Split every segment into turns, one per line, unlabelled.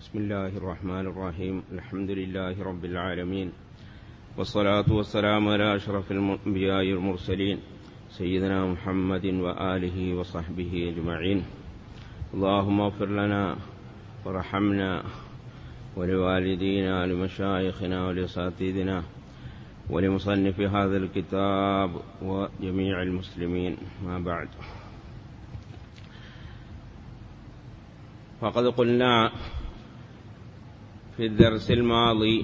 بسم الله الرحمن الرحيم. الحمد لله رب العالمين، والصلاة والسلام على أشرف الأنبياء والمرسلين سيدنا محمد وآله وصحبه أجمعين. اللهم اغفر لنا وارحمنا ولوالدينا ولمشايخنا ولأساتذتنا ولمصنف هذا الكتاب وجميع المسلمين، ما بعد. فقد قلنا في الدرس الماضي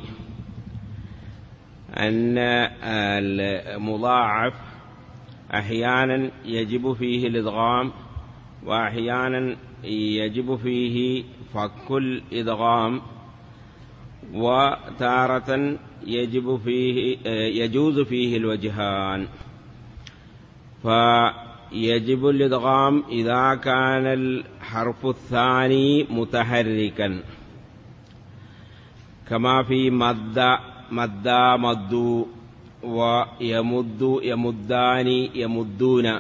أن المضاعف أحيانا يجب فيه الإدغام، وأحيانا يجب فيه فك الإدغام، وتارة يجوز فيه الوجهان. فيجب الإدغام إذا كان الحرف الثاني متحركا، كما في مد مدوا، ويمد يمدان يمدون.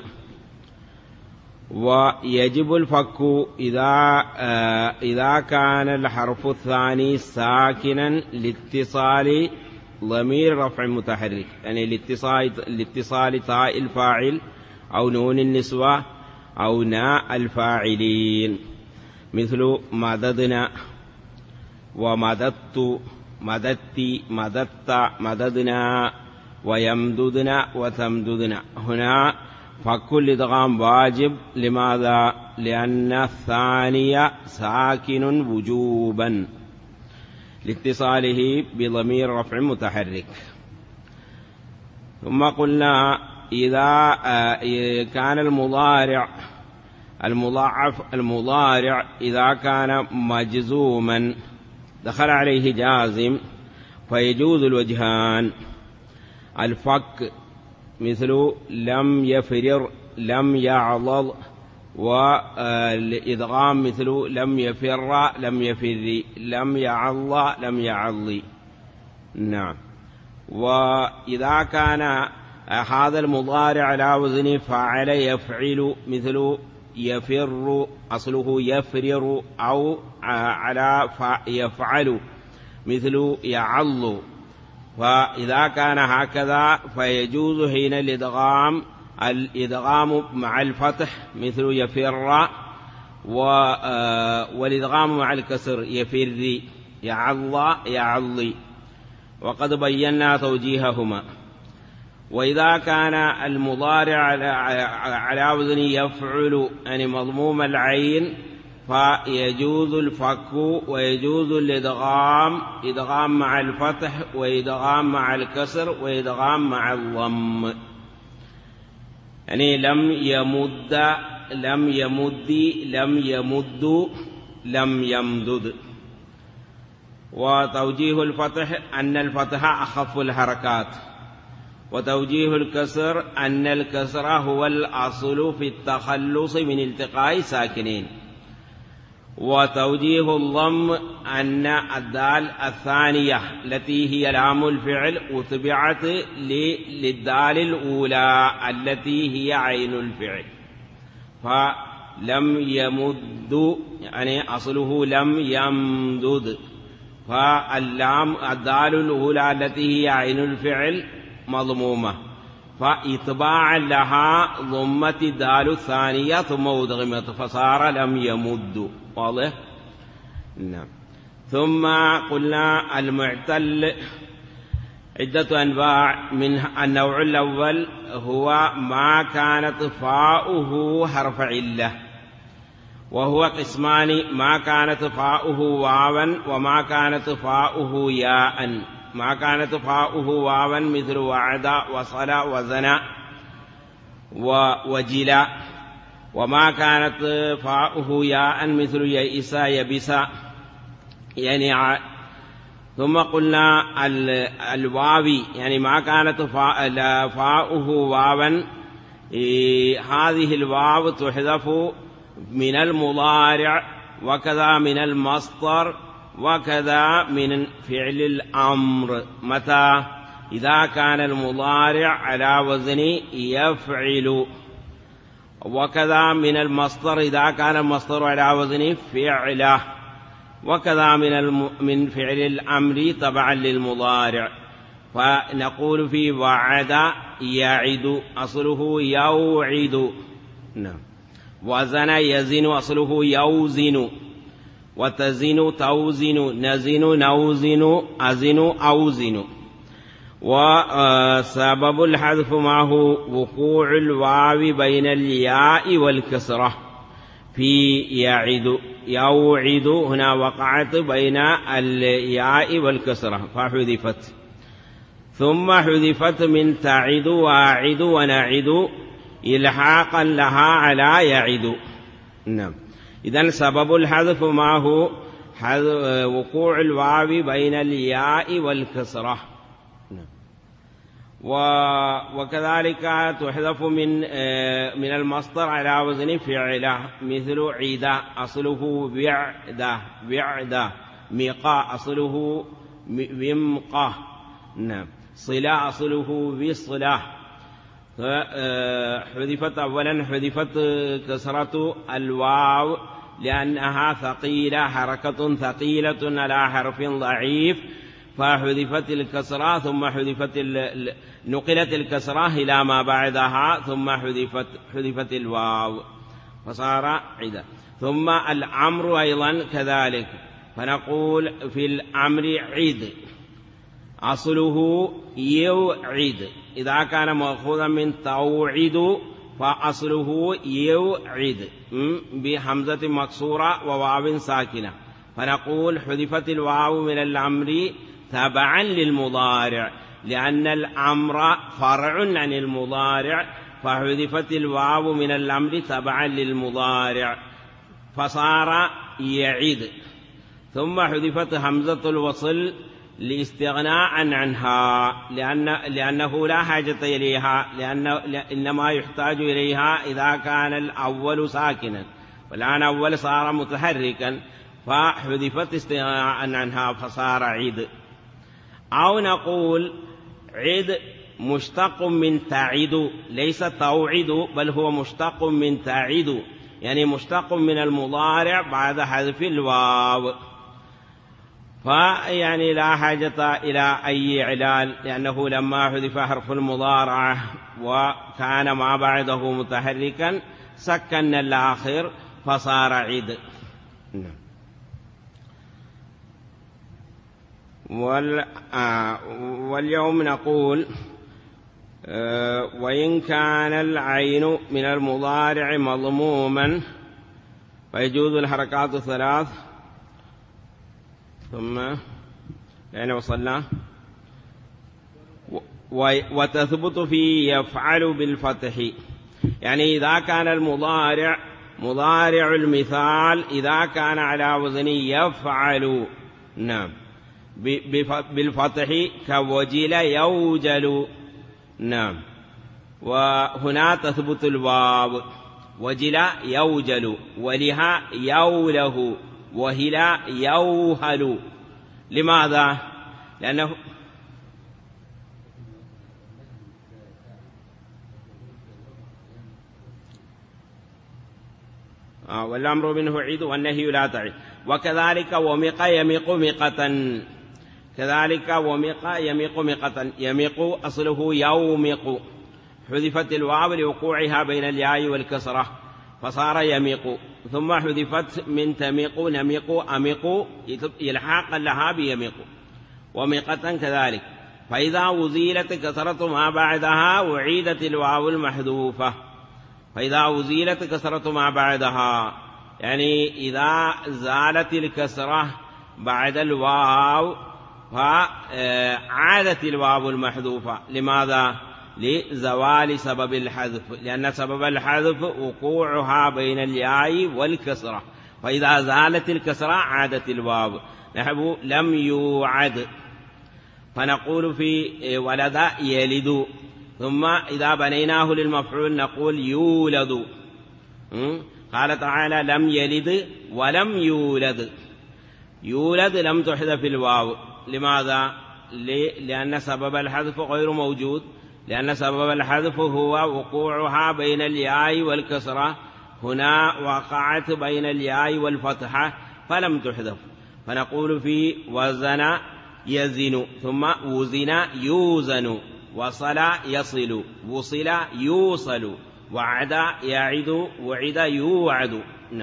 ويجب الفك إذا كان الحرف الثاني ساكنا لاتصال ضمير رفع متحرك، يعني لاتصال تاء الفاعل أو نون النسوة أو ناء الفاعلين، مثل مددنا ومددت مددت مددت مددنا ويمددنا وتمددنا. هنا فك الإدغام واجب. لماذا؟ لأن الثانية ساكن وجوبا لاتصاله بضمير رفع متحرك. ثم قلنا إذا كان المضارع إذا كان مجزوما دخل عليه جازم فيجوز الوجهان. الفك مثل لم يفرر لم يعضض، والإدغام مثل لم يفر لم يفر لم يعض لم يعض. نعم. وإذا كان هذا المضارع على وزن فعل يفعل، مثل يفر أصله يفرر، أو على يفعل مثل يعض. فإذا كان هكذا فيجوز حين الإدغام مع الفتح مثل يفر، والإدغام مع الكسر يفر يعض يعض، وقد بينا توجيههما. وإذا كان المضارع على وزن يفعل يعني مضموم العين فيجوز الفك ويجوز الإدغام، إدغام مع الفتح وإدغام مع الكسر وإدغام مع الضم. يعني لم يمد لم يمد لم يمد لم يمدد. وتوجيه الفتح أن الفتح أخف الحركات، وتوجيه الكسر أن الكسر هو الأصل في التخلص من التقاء ساكنين. وتوجيه الضم أن الدال الثانية التي هي لام الفعل أتبعت للدال الأولى التي هي عين الفعل، فلم يمد يعني أصله لم يمدد، فاللام الدال الأولى التي هي عين الفعل مضمومة، فإتباعا لها ضمت الدال الثانية ثم أدغمت فصار لم يمد. واضح؟ نعم. ثم قلنا المعتل عدة أنواع. من النوع الأول هو ما كانت فاؤه حرف علة، وهو قسمان: ما كانت فاؤه واوا وما كانت فاؤه ياء. ما كانت فاؤه واوا مثل وعد وصل وزنى وجلا، وما كانت فاؤه ياء مثل يئس يبس ينع. ثم قلنا الواوي يعني ما كانت فاؤه واوا، هذه الواو تحذف من المضارع وكذا من المصدر وكذا من فعل الأمر. متى؟ إذا كان المضارع على وزن يفعل، وكذا من المصدر إذا كان المصدر على وزن فعله، وكذا من فعل الأمر تبعا للمضارع، فنقول في وعد يعد أصله يوعد. نعم. وزن يزن أصله يوزن، وتزن توزن، نزن نوزن، أزن أوزن. وسبب الحذف معه وقوع الواو بين الياء والكسرة في يعد. يوعد هنا وقعت بين الياء والكسرة فحذفت، ثم حذفت من تعد واعد ونعد إلحاقا لها على يعد. نعم. إذن سبب الحذف معه وقوع الواو بين الياء والكسرة. وكذلك تحذف من المصدر على وزن فعله، مثل عيدا أصله بعده، بعده. ميقا أصله ومقا. نعم. صلة أصله بصلة. حذفت أولا حذفت كسرة الواو لأنها ثقيلة، حركة ثقيلة على حرف ضعيف، فحذفت الكسرة، ثم نقلت الكسرة إلى ما بعدها، ثم حذفت الواو فصار عدا. ثم الأمر أيضا كذلك، فنقول في الأمر عيد أصله يوعد، إذا كان مأخوذا من توعد فأصله يوعد بحمزة مكسورة وواو ساكنة، فنقول حذفت الواو من الأمر تبعا للمضارع، لأن الأمر فرع عن المضارع، فحذفت الواو من الأمر تبعا للمضارع فصار يعيد. ثم حذفت همزة الوصل لاستغناء عنها، لأنه لا حاجة إليها، إنما يحتاج إليها إذا كان الأول ساكنا، والآن أول صار متحركا فحذفت استغناء عنها فصار عيد. أو نقول عيد مشتق من تعيد، ليس توعد، بل هو مشتق من تعيد، يعني مشتق من المضارع بعد حذف الواو، فيعني لا حاجة إلى أي إعلال، لأنه لما حذف حرف المضارعة وكان ما بعده متحركا سكن الآخر فصار عيد. واليوم نقول وإن كان العين من المضارع مضموما فيجوز الحركات الثلاث. ثم يعني وصلنا وتثبت في يفعل بالفتح، يعني إذا كان المضارع مضارع المثال إذا كان على وزن يفعل، نعم، بالفتح كوجل يوجل، نعم، وهنا تثبت الواو، وجل يوجل، ولها يوله، وهلا يوهل. لماذا؟ لأنه والأمر منه عيد والنهي لا تعيد. وكذلك ومق يمق مقة، كذلك ومق يمق مقة، يمق أصله يومق، حذفت الواو لوقوعها بين الياء والكسرة فصار يمق، ثم حذفت من تمق نمق أمق إلحاقا لها بيمق. ومقة كذلك، فإذا أزيلت كسرة ما بعدها وعيدت الواو المحذوفة، فإذا أزيلت كسرة ما بعدها يعني إذا زالت الكسرة بعد الواو فعادت الواو المحذوفة. لماذا؟ لزوال سبب الحذف، لأن سبب الحذف وقوعها بين الياء والكسرة، فإذا زالت الكسرة عادت الواو. نحو لم يوعد، فنقول في ولد يلد، ثم إذا بنيناه للمفعول نقول يولد. قال تعالى لم يلد ولم يولد، يولد لم تحذف الواو. لماذا؟ لأن سبب الحذف غير موجود، لأن سبب الحذف هو وقوعها بين الياء والكسرة، هنا وقعت بين الياء والفتحة فلم تحذف. فنقول في وزن يزن، ثم وزن يوزن، وصل يصل، وصل يوصل، وعد يعد، وعد يوعد.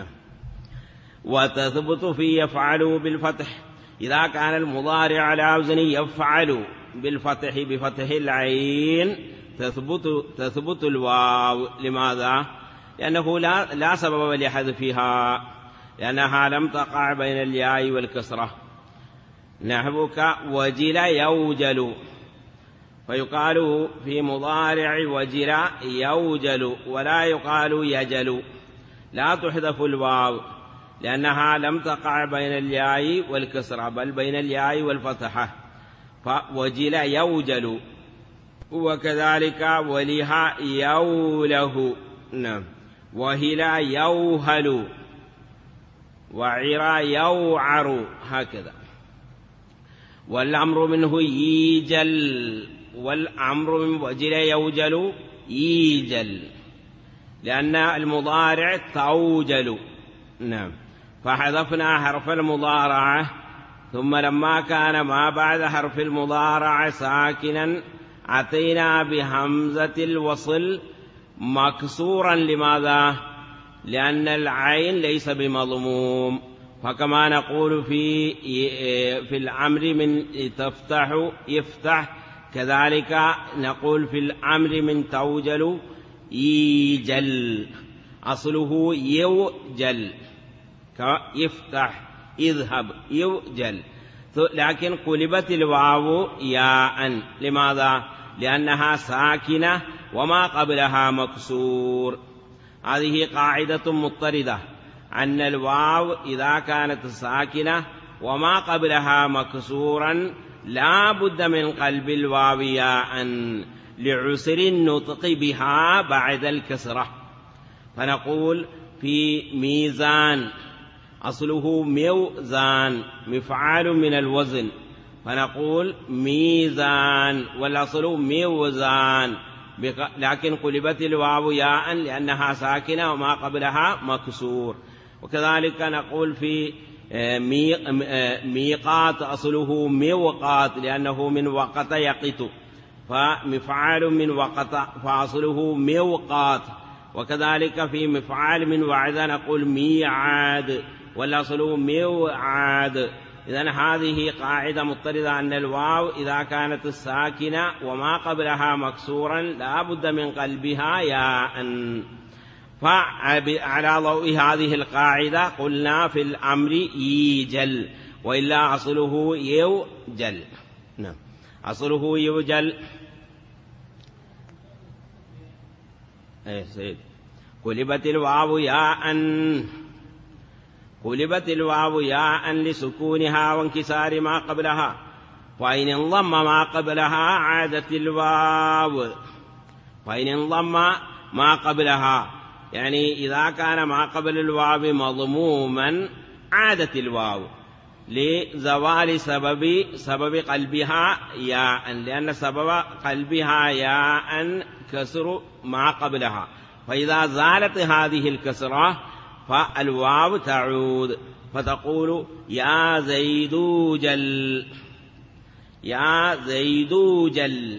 وتثبت في يفعل بالفتح إذا كان المضارع على وزن يفعل بالفتح بفتح العين تثبت الواو. لماذا؟ لأنه لا سبب لحذفها، لأنها لم تقع بين الياء والكسرة. نحوك وجل يوجل، فيقال في مضارع وجل يوجل، ولا يقال يجل. لا تحذف الواو لأنها لم تقع بين الياء والكسرة، بل بين الياء والفتحة، فوجل يوجل. وكذلك ولها يوله، وهلا يوهل، وعرى يوعر، هكذا. والأمر منه ييجل، والأمر من وجل يوجل ييجل، لأن المضارع توجل. فحذفنا حرف المضارعة، ثم لما كان ما بعد حرف المضارعة ساكنا أتينا بهمزة الوصل مكسورا. لماذا؟ لأن العين ليس بمضموم. فكما نقول في الأمر من تفتح يفتح، كذلك نقول في الأمر من توجل يجل، أصله يوجل يفتح اذهب يوجل، لكن قلبت الواو ياء. لماذا؟ لأنها ساكنة وما قبلها مكسور. هذه قاعدة مضطردة، أن الواو إذا كانت ساكنة وما قبلها مكسورا لا بد من قلب الواو ياء لعسر النطق بها بعد الكسرة. فنقول في ميزان أصله موزان، مفعال من الوزن، فنقول ميزان، والأصل موزان، لكن قلبت الواو ياء لأنها ساكنة وما قبلها مكسور. وكذلك نقول في ميقات أصله موقات لأنه من وقت يقت، فمفعال من وقت فأصله موقات. وكذلك في مفعال من وعد نقول ميعاد، والأصل موعاد. إذن هذه قاعدة مضطردة، أن الواو إذا كانت الساكنة وما قبلها مكسورا لا بد من قلبها ياء. فعلى ضوء هذه القاعدة قلنا في الأمر يجل، وإلا أصله يوجل. أصله يوجل. سيد قلبت الواو ياء، قلبت الواو ياء لسكونها وانكسار ما قبلها، وإن انضم ما قبلها عادت الواو. وإن انضم ما قبلها، يعني إذا كان ما قبل الواو مضموما عادت الواو لزوال سبب قلبها ياء، لأن سبب قلبها ياء كسر ما قبلها، فإذا زالت هذه الكسرة فالواو تعود، فتقول يا زيد جل، يا زيد جل،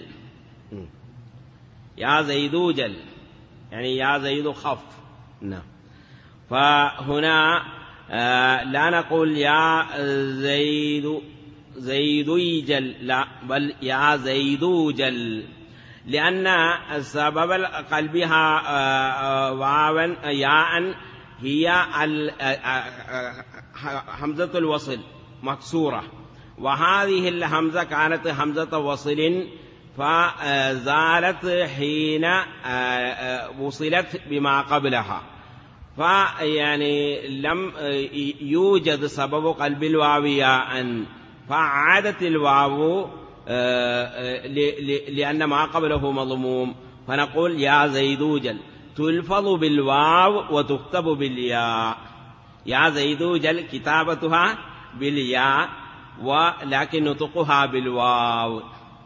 يا زيد جل، يعني يا زيد خف. فهنا لا نقول يا زيد يجل، لا، بل يا زيد جل، لأن سبب قلبها واوا ياء هي همزة الوصل مكسورة، وهذه الهمزة كانت همزة وصل فزالت حين وصلت بما قبلها، فيعني لم يوجد سبب قلب الواو ياء، فعادت الواو لأن ما قبله مضموم، فنقول يا زيد جل، تلفظ بالواو وتكتب بالياء. يا زيد جل كتابتها بالياء ولكن نطقها بالواو.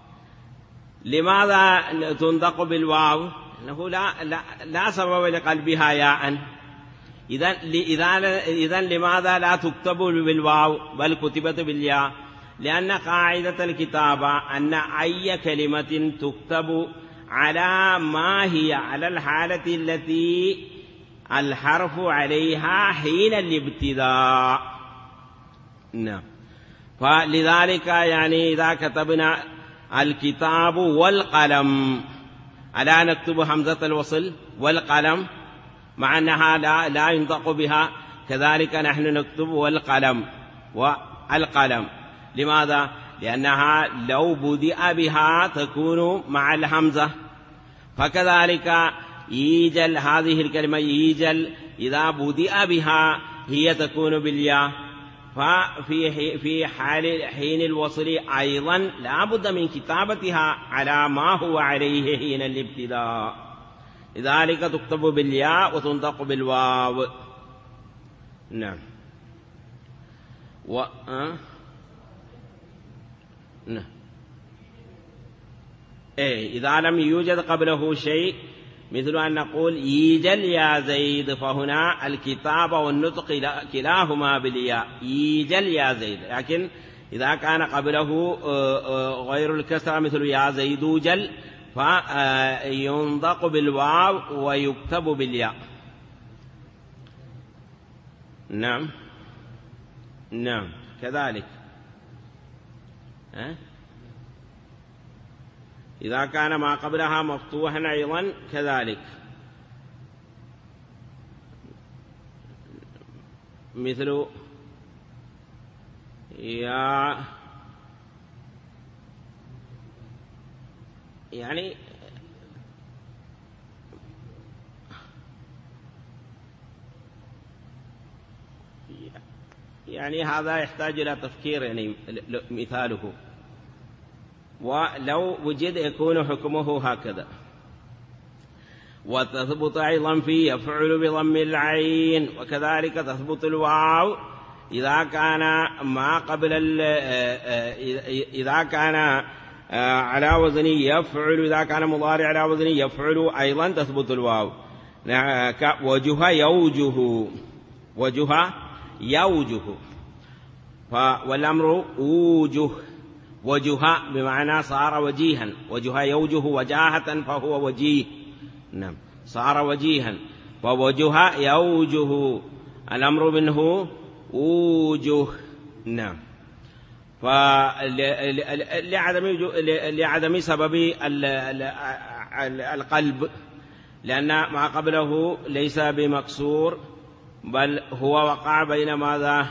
لماذا تنطق بالواو؟ لأنه لا سبب لقلبها ياء، إذن لماذا لا تكتب بالواو بل كتبت بالياء؟ لأن قاعدة الكتابة أن أي كلمة تكتب على ما هي على الحالة التي الحرف عليها حين الابتداء. نعم. فلذلك يعني إذا كتبنا الكتاب والقلم ألا نكتب همزة الوصل والقلم مع أنها لا ينطق بها؟ كذلك نحن نكتب والقلم والقلم. لماذا؟ لأنها لو بدأ بها تكون مع الهمزة. فكذلك يجل هذه الكلمة يجل إذا بدأ بها هي تكون بالياء. ففي حال حين الوصل أيضا لا بد من كتابتها على ما هو عليه حين الابتداء، لذلك تكتب بالياء وتنطق بالواو. نعم. نعم. إذا لم يوجد قبله شيء مثل أن نقول يجل يا زيد، فهنا الكتابة والنطق كلاهما بالياء، يجل يا زيد. لكن إذا كان قبله غير الكسرة مثل يا زيد جل فينطق بالواو ويكتب بالياء. نعم. نعم كذلك. إذا كان ما قبلها مفتوحا أيضا كذلك، مثل يا يعني هذا يحتاج إلى تفكير يعني مثاله، ولو وجد يكون حكمه هكذا. وتثبت أيضا في يفعل بضم العين، وكذلك تثبت الواو إذا كان ما قبل إذا كان على وزن يفعل، إذا كان مضارع على وزن يفعل أيضا تثبت الواو. وجه يوجه، وجه يوجه، والأمر أوجه، وجه بمعنى صار وجيها، وجه يوجه وجاهة فهو وجيه. نعم صار وجيها، ووجه يوجه الأمر منه أوجه. نعم. لعدم سبب القلب، لأن ما قبله ليس بمكسور بل هو وقع بين ماذا؟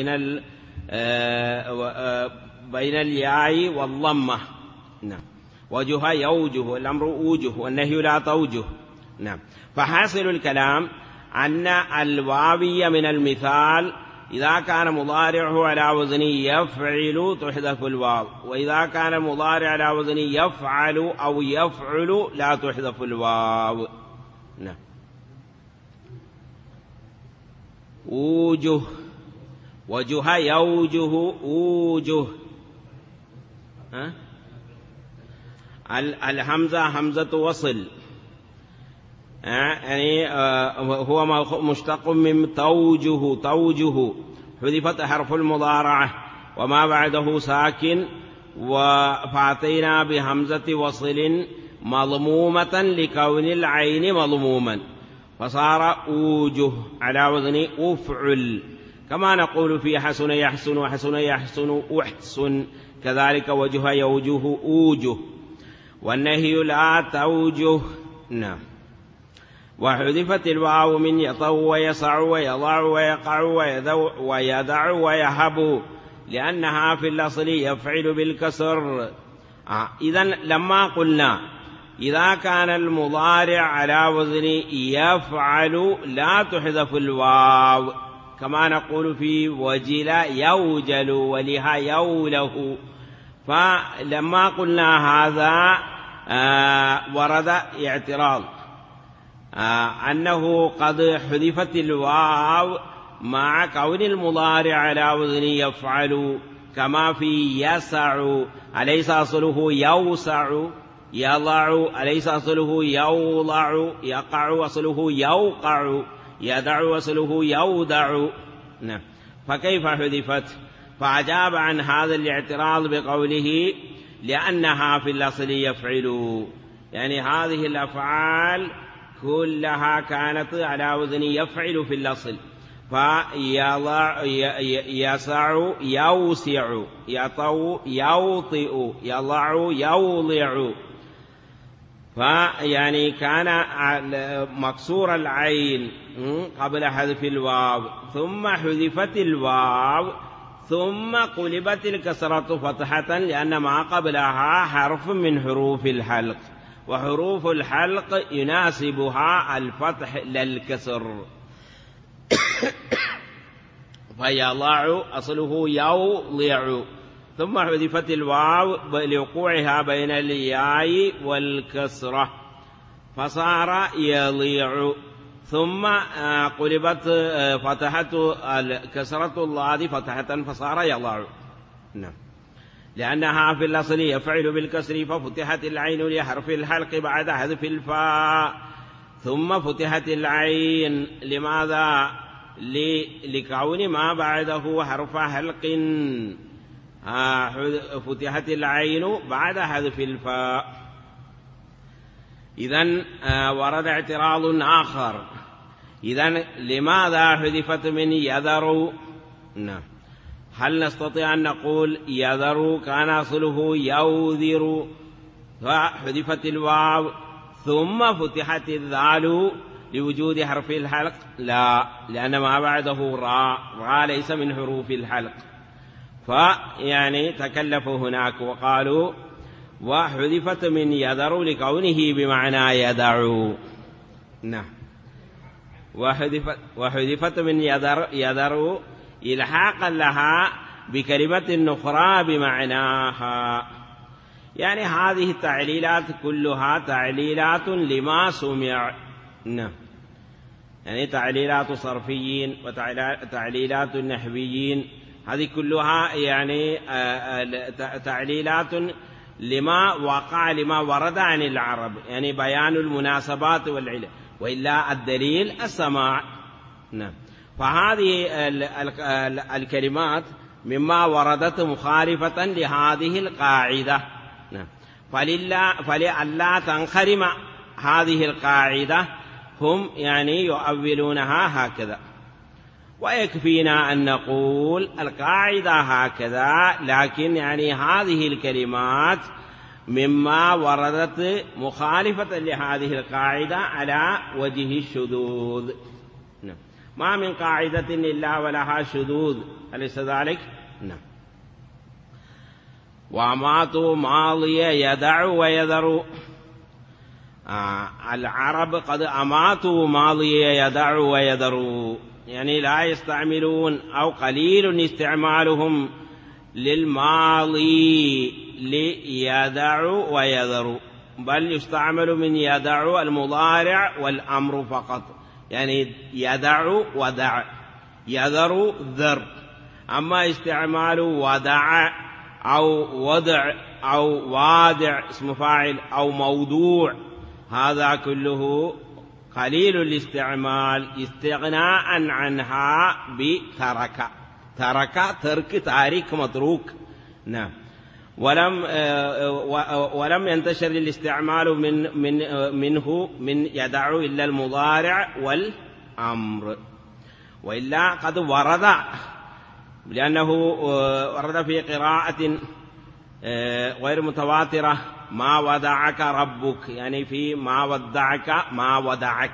بين الياء والضمة. نعم. وجه يوجه الأمر أوجه والنهي لا توجه. نعم. فحاصل الكلام أن الواوي من المثال إذا كان مضارعه على وزن يفعل تحذف الواو، وإذا كان مضارع على وزن يفعل أو يفعل لا تحذف الواو. نعم. أوجه، وجه يوجه أوجه. الهمزة همزة وصل، يعني هو مشتق من توجه، توجه حذفت حرف المضارعة وما بعده ساكن، فأتينا بهمزة وصل مضمومة لكون العين مضموما فصار أوجه على وزن أفعل، كما نقول في حسن يحسن وحسن يحسن أحسن، كذلك وجه يوجه أوجه، والنهي لا توجه. نعم. وحذفت الواو من يطو ويسع ويضع ويقع ويدع ويهب لأنها في الأصل يفعل بالكسر. إذن لما قلنا إذا كان المضارع على وزن يفعل لا تحذف الواو، كما نقول في وجل يوجل ولها يوله، فلما قلنا هذا ورد اعتراض أنه قد حذفت الواو مع كون المضارع على وزن يفعل، كما في يسع أليس أصله يوسع، يضع أليس أصله يوضع، يقع أصله يوقع، يدع أصله يودع. فكيف حذفت؟ فأجاب عن هذا الاعتراض بقوله لأنها في الأصل يفعل، يعني هذه الأفعال كلها كانت على وزن يفعل في الأصل، فيضع يسع يوسع يطو يوطئ يضع يوضع. فيعني كان مكسور العين قبل حذف الواو، ثم حذفت الواو، ثم قلبت الكسرة فتحة لأن ما قبلها حرف من حروف الحلق، وحروف الحلق يناسبها الفتح للكسر. فيضع أصله يوضع، ثم حذفت الواو لوقوعها بين الياء والكسرة فصار يضيع، ثم قلبت فتحت الكسرة الضاد فتحة فصار يضع. لأنها في الأصل يفعل بالكسر، ففتحت العين لحرف الحلق بعد حذف الفاء، ثم فتحت العين لماذا؟ لكون ما بعده حرف حلق، فتحت العين بعد حذف الفاء. إذن ورد اعتراض آخر، إذن لماذا حذفت من يذر؟ هل نستطيع أن نقول يذر كان أصله يوذر فحذفت الواو ثم فتحت الذال لوجود حرف الحلق؟ لا، لأن ما بعده راء ليس من حروف الحلق. فيعني تكلفوا هناك وقالوا وحذفت من يذر لكونه بمعنى يدع. وحذفت من يذر إلحاقا لها بكلمة أخرى بمعناها. يعني هذه التعليلات كلها تعليلات لما سمع، يعني تعليلات صرفيين وتعليلات نحويين، هذه كلها يعني تعليلات لما وقع لما ورد عن العرب، يعني بيان المناسبات والعلة، وإلا الدليل السماع. فهذه الكلمات مما وردت مخالفة لهذه القاعدة، فلئلا تنخرم هذه القاعدة هم يعني يؤولونها هكذا. ويكفينا أن نقول القاعدة هكذا، لكن يعني هذه الكلمات مما وردت مخالفة لهذه القاعدة على وجه الشذوذ. ما من قاعدة إلا ولها شذوذ، أليس ذلك؟ وأماطوا ماضي يدع ويذر. العرب قد أماطوا ماضي يدع ويذر، يعني لا يستعملون أو قليل استعمالهم للماضي ليدع ويذر، بل يستعمل من يدع المضارع والأمر فقط، يعني يدع ودع، يذر ذر. أما استعمال ودع أو وضع أو وادع اسم فاعل أو موضوع، هذا كله قليل الاستعمال استغناء عنها بترك. ترك تارك متروك. ولم ينتشر الاستعمال منه من يدع إلا المضارع والأمر، وإلا قد ورد، لأنه ورد في قراءة غير متواترة ما ودعك ربك، يعني في ما ودعك ما ودعك،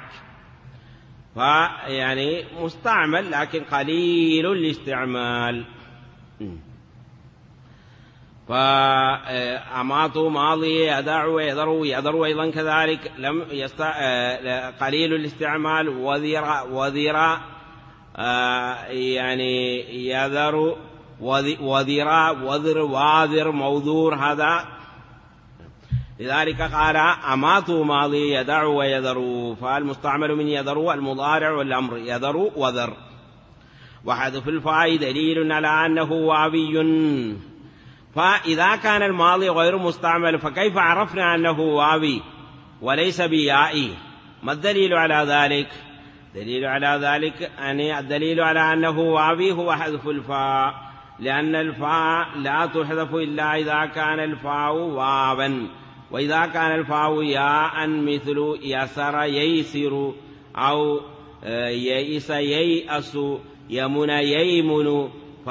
فيعني مستعمل لكن قليل الاستعمال. فأماطوا ماضي يدع ويذر أيضا كذلك قليل الاستعمال. وذر يعني يذر وذر واذر موذور، هذا لذلك قال أماطوا ماضي يدع ويذر، فالمستعمل من يذر المضارع والأمر يذر وذر. وحذف الفاء دليل على أنه واوي، فإذا كان الماضي غير مستعمل فكيف عرفنا أنه واوي وليس بيائي؟ ما الدليل على ذلك؟ دليل على ذلك الدليل على أنه واوي هو حذف الفاء، لأن الفاء لا تحذف إلا إذا كان الفاء واوا، وإذا كان الفاء ياء مثل يسر ييسر أو يئس ييأس يمن ييمن،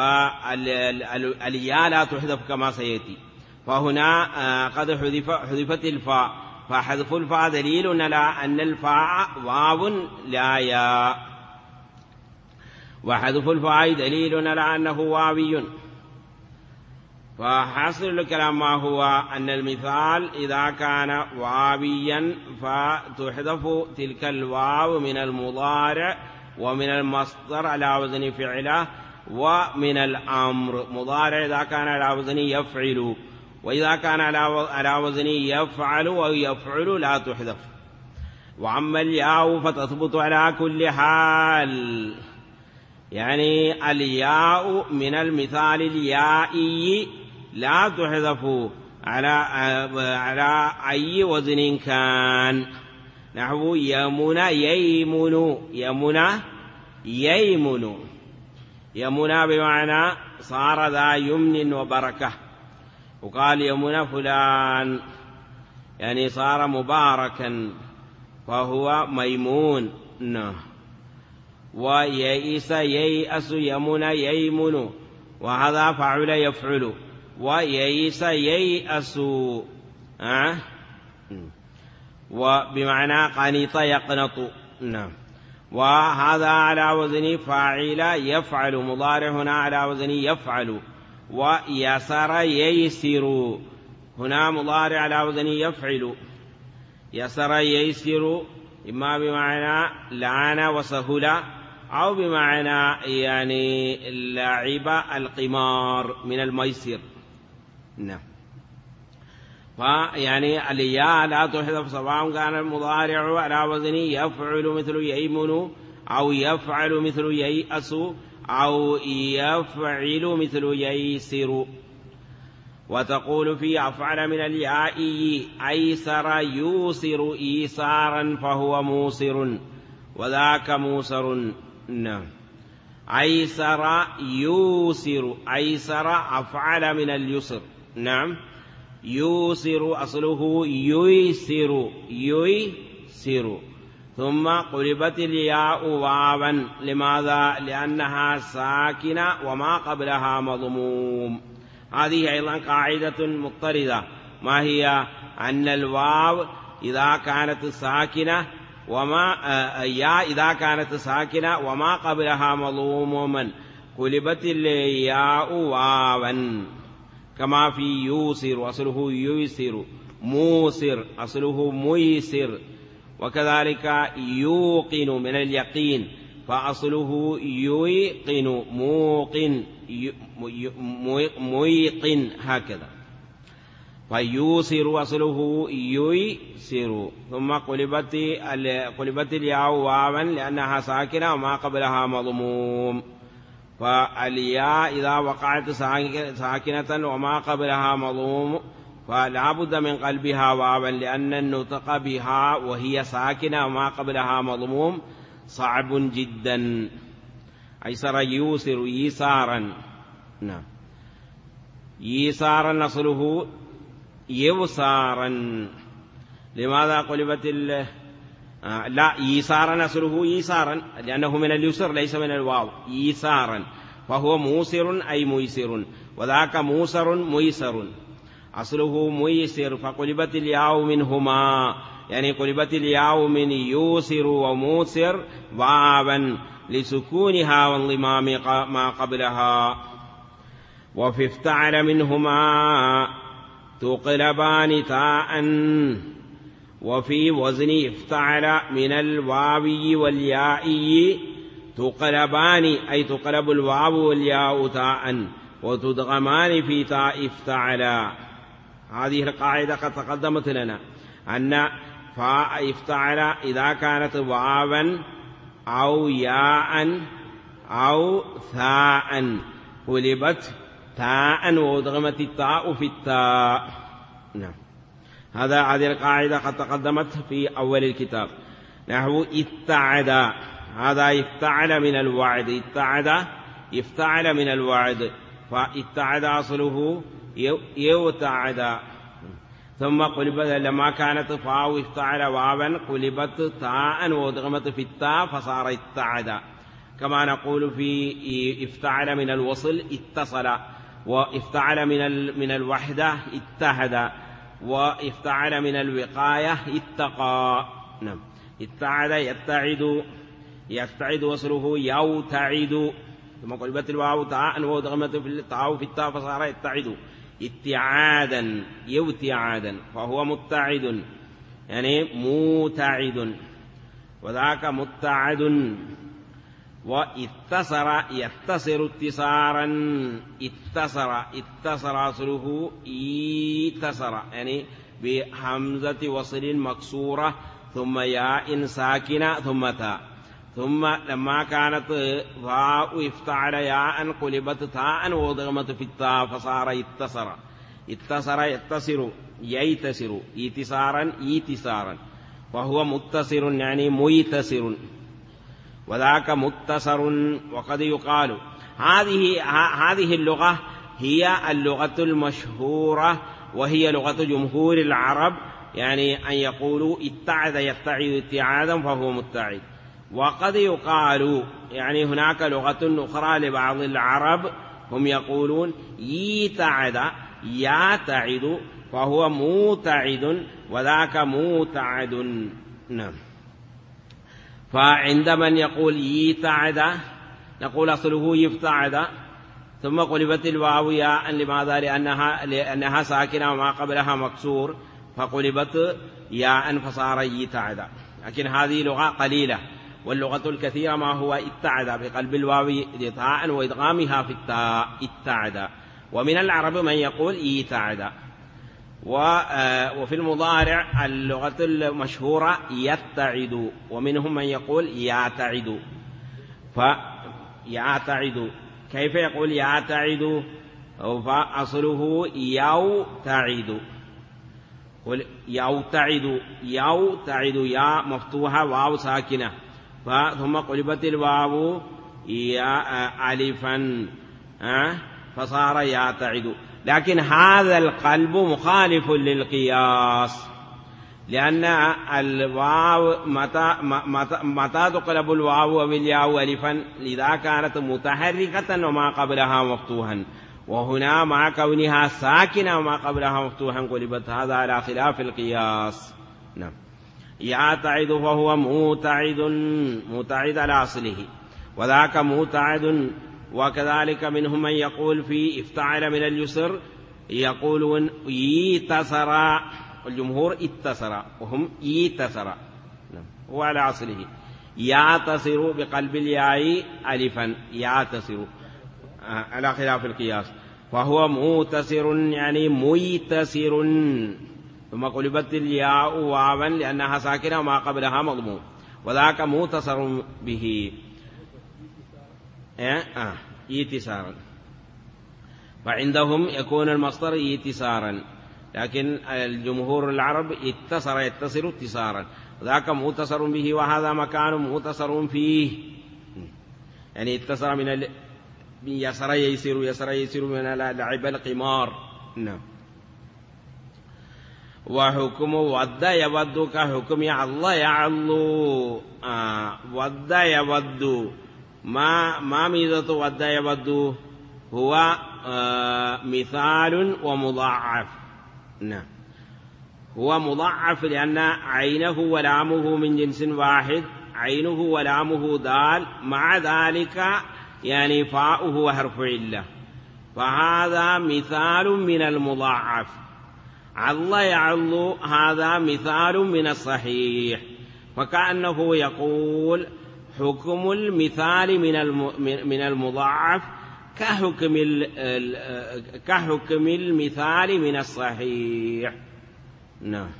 فالياء لا تحذف كما سيأتي، فهنا قد حذفت الفاء، فحذف الفاء دليل على أن الفاء واو لا ياء، وحذف الفاء دليل على أنه واوي. فحاصل الكلام ما هو أن المثال إذا كان واويا فتحذف تلك الواو من المضارع ومن المصدر على وزن فعله ومن الأمر. مضارع إذا كان على وزن يفعل، وإذا كان على وزن يفعل أو يفعل لا تحذف. وأما الياء فتثبت على كل حال، يعني الياء من المثال اليائي لا تحذف على أي وزن كان، نحو يمن ييمن، يمن ييمن، يمن بمعنى صار ذا يمن وبركة، وقال يمن فلان يعني صار مباركا فهو ميمون. ويئس ييأس يمن ييمن، وهذا فعل يفعل، ويئس ييأس وبمعنى قنط يقنط. وهذا على وزن فاعل يفعل، مضارع هنا على وزن يفعل. ويسر ييسر، هنا مضارع على وزن يفعل. يسر ييسر إما بمعنى لعن وسهل، أو بمعنى يعني لعب القمار من الميسر. فيعني الياء لا تحذف سواء كان المضارع على وزن يفعل مثل ييمن، أو يفعل مثل ييأس، أو يفعل مثل ييسر. وتقول في أفعل من الياء أيسر يوسر إيسارا فهو موسر، وذاك موسر. أيسر يوسر، أيسر أفعل من اليسر. يوسر أصله ييسر، ييسر، ثم قلبت الياء واوا. لماذا؟ لأنها ساكنة وما قبلها مضموم. هذه أيضا قاعدة مضطردة، ما هي؟ أن الواو إذا كانت ساكنة إذا كانت ساكنة وما قبلها مضموما قلبت الياء واوا، كما في يوسر أصله ييسر، موسر أصله ميسر. وكذلك يوقن من اليقين فأصله يوقن، موقن ميقن، هكذا. فيوسر أصله ييسر، ثم قلبت الياء واوا لأنها ساكنة وما قبلها مضموم. فالياء إذا وقعت ساكنة وما قبلها مضموم فلا بد من قلبها واوا، لأن النطق بها وهي ساكنة وما قبلها مضموم صعب جدا. أيسر يوسر يسارا، يسارا أصله يوسارا. لماذا قلبت لا يسارا أصله يسارا لأنه من اليسر ليس من الواو، يسارا، فهو موسر أي ميسر، وذاك موسر ميسر، أصله ميسر. فقلبت الياء منهما، يعني قلبت الياء من يوسر وموسر واوا لسكونها وانضمام ما قبلها. وفي افتعل منهما تقلبان تاء، وفي وزن افتعل من الواو والياء تقلبان، أي تقلب الواو والياء تاء وتدغمان في تاء افتعل. هذه القاعدة قد تقدمت لنا، أن فاء افتعل إذا كانت واوا أو ياء أو ثاء قلبت تاء وادغمت التاء في التاء. هذه القاعدة قد تقدمت في أول الكتاب. نحو اتعد، هذا افتعل من الوعد، اتعد يفتعل من الوعد، فاتعد أصله يوتعد. ثم قلبت لما كانت فاو افتعل واوا قلبت تاء وادغمت في التاء فصار اتعد. كما نقول في افتعل من الوصل اتصل، وافتعل من الوحدة اتحد، وافتعل من الوقاية اتقى. نعم. اتعد يفتعد وصله يوتعد. ثم قلبت الواو تاء وادغمت في التاء في التاء فصار يتعد اتعادا يوتعادا، فهو متعد يعني موتعد، وذاك متعد. واتصر يتصر اتصارا، اتصر أصله اتصر يعني بهمزة وصل مكسورة ثم ياء ساكنة ثم تاء، ثم لما كانت فاء افتعل ياء قلبت تاء وضغمت في التاء فصار اتصر. اتصر يتصر ييتسر اتصارا اتصارا، وهو متصر يعني ميتسر، وذاك متصر. وقد يقال هذه اللغة هي اللغة المشهورة، وهي لغة جمهور العرب، يعني أن يقولوا اتعد يتعد اتعادا فهو متعد. وقد يقال يعني هناك لغة أخرى لبعض العرب هم يقولون يتعد يتعد فهو موتعد، وذاك موتعد. نعم. فعند من يقول يتعد نقول أصله يفتعد، ثم قلبت الواو ياء. لماذا؟ لأنها ساكنة وما قبلها مكسور، فقلبت ياء فصار يتعد. لكن هذه لغة قليلة، واللغة الكثيرة ما هو اتعد بقلب الواو تاء وإدغامها في التاء اتعد. ومن العرب من يقول يتعد. وفي المضارع اللغة المشهورة يتعد، ومنهم من يقول يعتعد. فيعتعد كيف يقول يعتعد؟ فأصله يوتعد. يوتعد يا مفتوحة واو ساكنة، ثم قلبت الواو يا ألفا فصار يعتعد. لكن هذا القلب مخالف للقياس، لأن الواو متى تقلب الواو بالياء ألفا؟ لذا كانت متحركة وما قبلها مفتوحا، وهنا مع كونها ساكنة وما قبلها مفتوحا قلبت، هذا على خلاف القياس. نعم. يعتعد فهو متعد على أصله، وذاك متعد. وكذلك منهم من يقول في افتعل من اليسر يقولون يتسر، والجمهور اتسر وهم يتسر. نعم. هو على أصله يعتصر بقلب الياء ألفا يعتصر على خلاف القياس، فهو متسر يعني ميتسر. ثم قلبت الياء واوا لأنها ساكنة وما قبلها مضموم، وذاك متصر به يتسارا. فعندهم يكون المصدر يتسارا، لكن الجمهور العرب اتصر يتصر اتصارا، وذاك متصر به، وهذا مكان متصر فيه، يعني اتصر من يسر يسير من لعب القمار. نعم. وحكم ود يود كحكم يعلى يعلو. ود يود ما ميزة ود يود؟ هو مثال ومضاعف. نعم. هو مضاعف لأن عينه ولامه من جنس واحد، عينه ولامه دال، مع ذلك يعني فاؤه وحرف علة، فهذا مثال من المضاعف. عل يعل هذا مثال من الصحيح، فكأنه يقول حكم المثال من المضاعف كحكم المثال من الصحيح. نعم.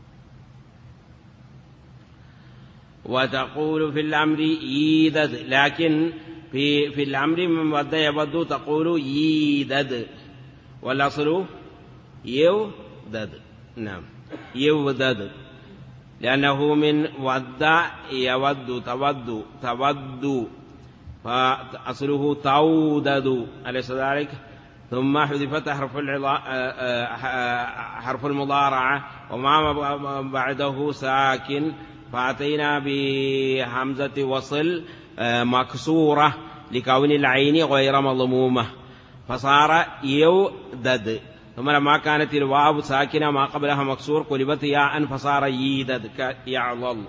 وتقول في الأمر يدد، لكن في الأمر من ود يود تقول يدد، والأصل يودد. نعم. يودد، لأنه من ود يود تود فأصله تودد أليس ذلك؟ ثم حذفت حرف المضارعة وما بعده ساكن فأتينا بهمزة وصل مكسورة لكون العين غير مضمومة فصار يودد. ثم لما كانت الواو ساكنة ما قبلها مكسور قلبت ياء فصار ييدد كيعضل.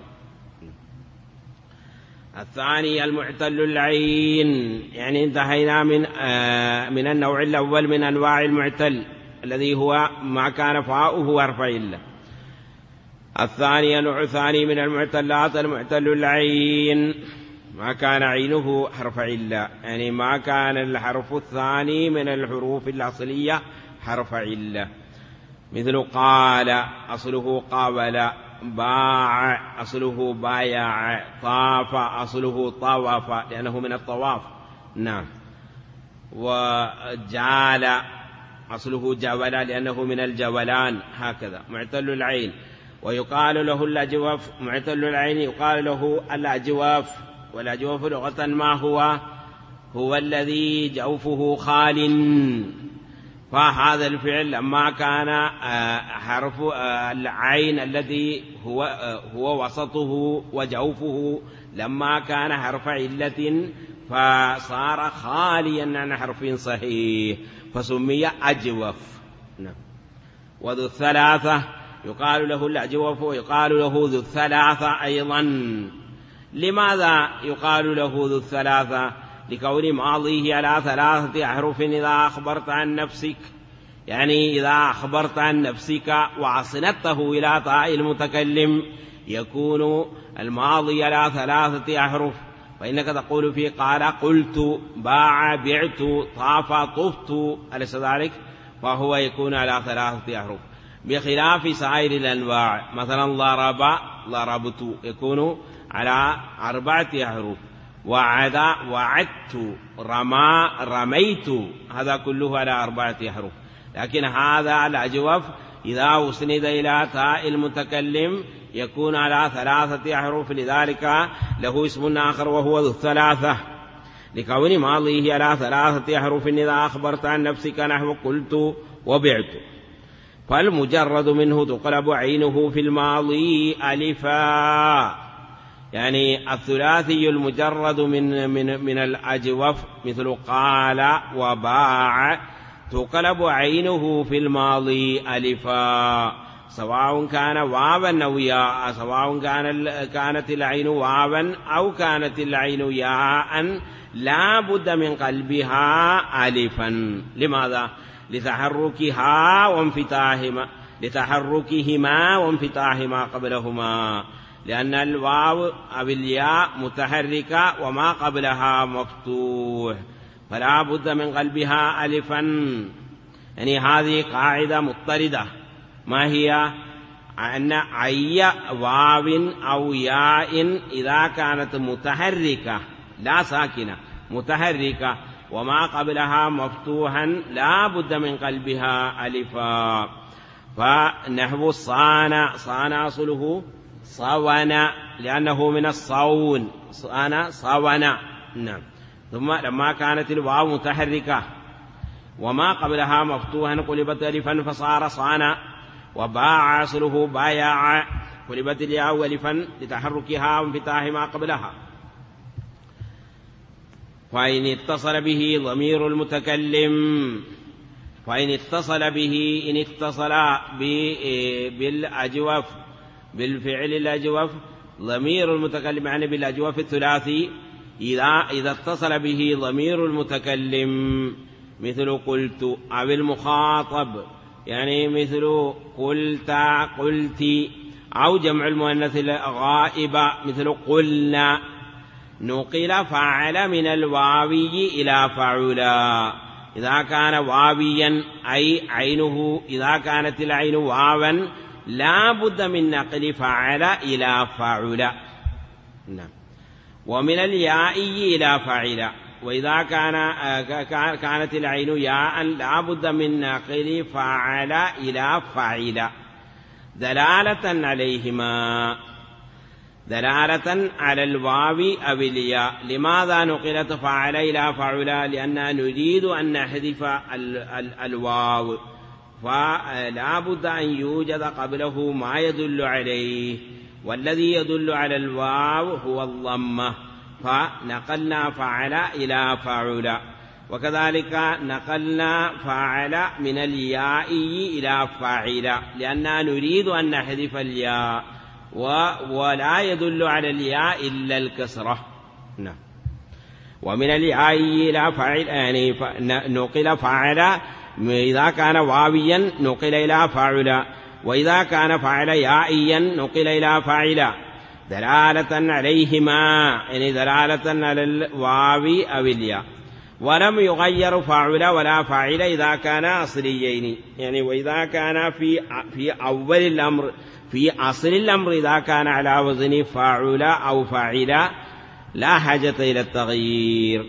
الثاني المعتل العين، يعني انتهينا من النوع الأول من أنواع المعتل الذي هو ما كان فاؤه حرف علة. الثاني النوع الثاني من المعتلات المعتل العين ما كان عينه حرف علة، يعني ما كان الحرف الثاني من الحروف الأصلية حرف علة، مثل قال أصله قابل، باع أصله بايع، طاف أصله طواف لأنه من الطواف. نعم. وجعل أصله جول لأنه من الجولان، هكذا معتل العين. ويقال له الأجوف، معتل العين يقال له الأجوف. والأجوف لغة ما هو الذي جوفه خال، فهذا الفعل لما كان حرف العين الذي هو وسطه وجوفه لما كان حرف علة فصار خاليا عن حرف صحيح فسمي أجوف. وذو الثلاثة يقال له الأجوف ويقال له ذو الثلاثة أيضا. لماذا يقال له ذو الثلاثة؟ لكون ماضيه على 3 أحرف إذا أخبرت عن نفسك، يعني إذا أخبرت عن نفسك وعصنته إلى تاء المتكلم يكون الماضي على 3 أحرف، فإنك تقول في قال قلت، باع بعت، طاف طفت، أليس ذلك؟ فهو يكون على 3 أحرف بخلاف سائر الأنواع. مثلا ضرب ضربت يكون على 4 أحرف، وعد وعدت، رمى رميت، هذا كله على 4 أحرف. لكن هذا الأجوف إذا أسند إلى تاء المتكلم يكون على 3 أحرف، لذلك له اسم آخر وهو ذو الثلاثة، لكون ماضيه على 3 أحرف إذا أخبرت عن نفسك نحو قلت وبعت. فالمجرد منه تقلب عينه في الماضي ألفا، يعني الثلاثي المجرد من الأجوف مثل قال وباع تقلب عينه في الماضي ألفا، سواء كان واوا أو ياء، سواء كانت العين واوا أو كانت العين ياء لا بد من قلبها ألفا. لماذا؟ لتحركهما وانفتاحهما قبلهما، لأن الواو أو الياء متحركة وما قبلها مفتوح، فلا بد من قلبها ألفا. يعني هذه قاعدة مضطردة، ما هي؟ أن أي واو أو ياء إذا كانت متحركة لا ساكنة متحركة وما قبلها مفتوحا لا بد من قلبها ألفا. فنحو صان أصله صون لأنه من الصون، صون. نعم. ثم لما كانت الواو متحركة وما قبلها مفتوحا قلبت ألفا فصار صان. وباع أصله بايع قلبت الياء ألفا لتحركها وانفتاح ما قبلها. فإن اتصل به ضمير المتكلم، فإن اتصل به إن اتصل بالأجوف بالفعل الأجوف ضمير المتكلم، يعني بالأجوف الثلاثي، إذا اتصل به ضمير المتكلم مثل قلت، أو المخاطب يعني مثل قلت قلت، أو جمع المؤنث الغائب مثل قلنا، نقل فعل من الواوي إلى فعلا. إذا كان واويا أي عينه، إذا كانت العين واوا لا بد من نقل فعل إلى فعل. نعم. ومن الياء إلى فعل. وإذا كانت العين ياء لا بد من نقل فعل إلى فعل. دلالة عليهما، دلالة على الواو أو الياء. لماذا نقلت فعل إلى فعلا؟ لأننا نريد أن نحذف الواو، فلا بد أن يوجد قبله ما يدل عليه، والذي يدل على الواو هو الضمة، فنقلنا فعل إلى فعلا. وكذلك نقلنا فعل من الياء إلى فاعل، لأننا نريد أن نحذف الياء، ولا يدل على الياء إلا الكسرة. نعم. ومن الياء إلى فاعل، يعني نقل فعل إذا كان واويا نقل إلى فاعل، وإذا كان فعل يائيا نقل إلى فاعل، دلالة عليهما، يعني دلالة على الواو أو الياء. ولم يغير فاعل ولا فاعل إذا كان أصليين، يعني وإذا كان في أول الأمر، في أصل الأمر إذا كان على وزن فاعل أو فاعل لا حاجة إلى التغيير.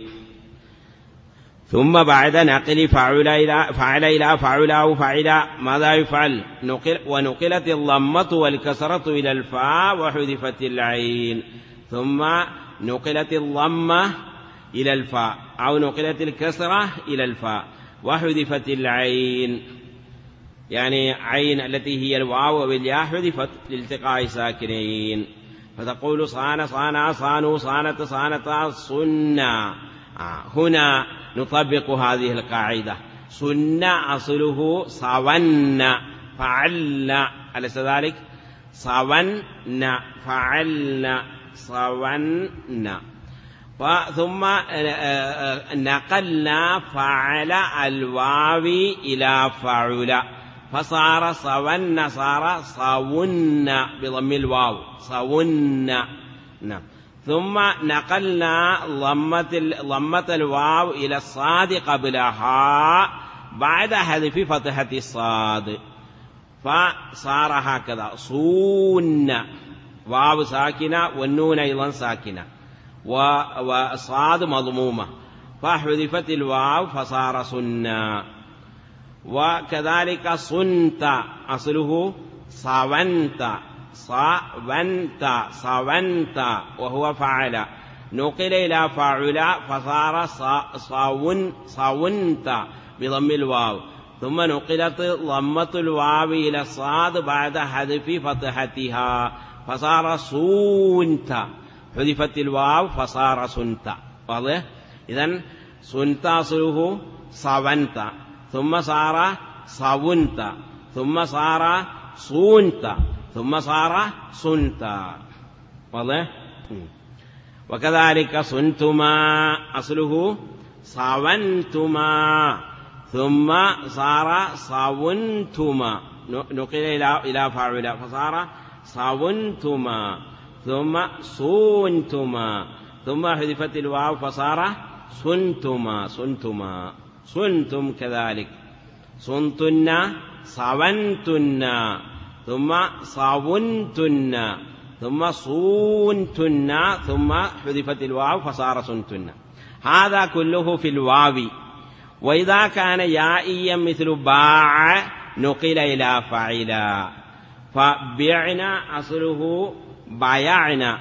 ثم بعد نقل فاعل إلى فاعل أو فاعل ماذا يفعل؟ ونقلت الضمة والكسرة إلى الفاء وحذفت العين، ثم نقلت الضمة إلى الفاء أو نقلت الكسرة إلى الفاء وحذفت العين، يعني عين التي هي الواو والياء حذفت لالتقاء ساكنين، فتقول صان صانا صانوا صانت صانتا صنا. هنا نطبق هذه القاعدة، صنا أصله صون فعلنا، أليس ذلك؟ صون فعلنا صون. ثم نقلنا فعل الواو إلى فعل، فصار صون، صار صون بضم الواو صون. نعم. ثم نقلنا ضمة الواو إلى الصاد قبلها بعد حذف فتحة الصاد، فصار هكذا صون، واو ساكنة والنون أيضا ساكنة والصاد مضمومة، فحذفت الواو فصار صنا. وكذلك صنت أصله صونت صونت وهو فعل، نقل إلى فاعل فصار صونت بضم الواو، ثم نقلت ضمة الواو إلى الصاد بعد حذف فتحتها فصار صونت، حذفت الواو فصار صنت. واضح؟ إذن صنت أصله صونت، ثم صار صونت، ثم صار صونت، ثم صار صنت. واضح؟ وكذلك صنتما أصله صونتما، ثم صار صونتما، نقل إلى فاعل فصار صونتما، ثم صونتما، ثم حذفت الواو فصار صنتما صنتما. صنتم كذلك صنتن صونتن، ثم صونتن، ثم صونتن، ثم حذفت الواو فصار صنتن. هذا كله في الواو. وإذا كان يائيا مثل باع نقل إلى فاعلا، فبعنا أصله بايعنا،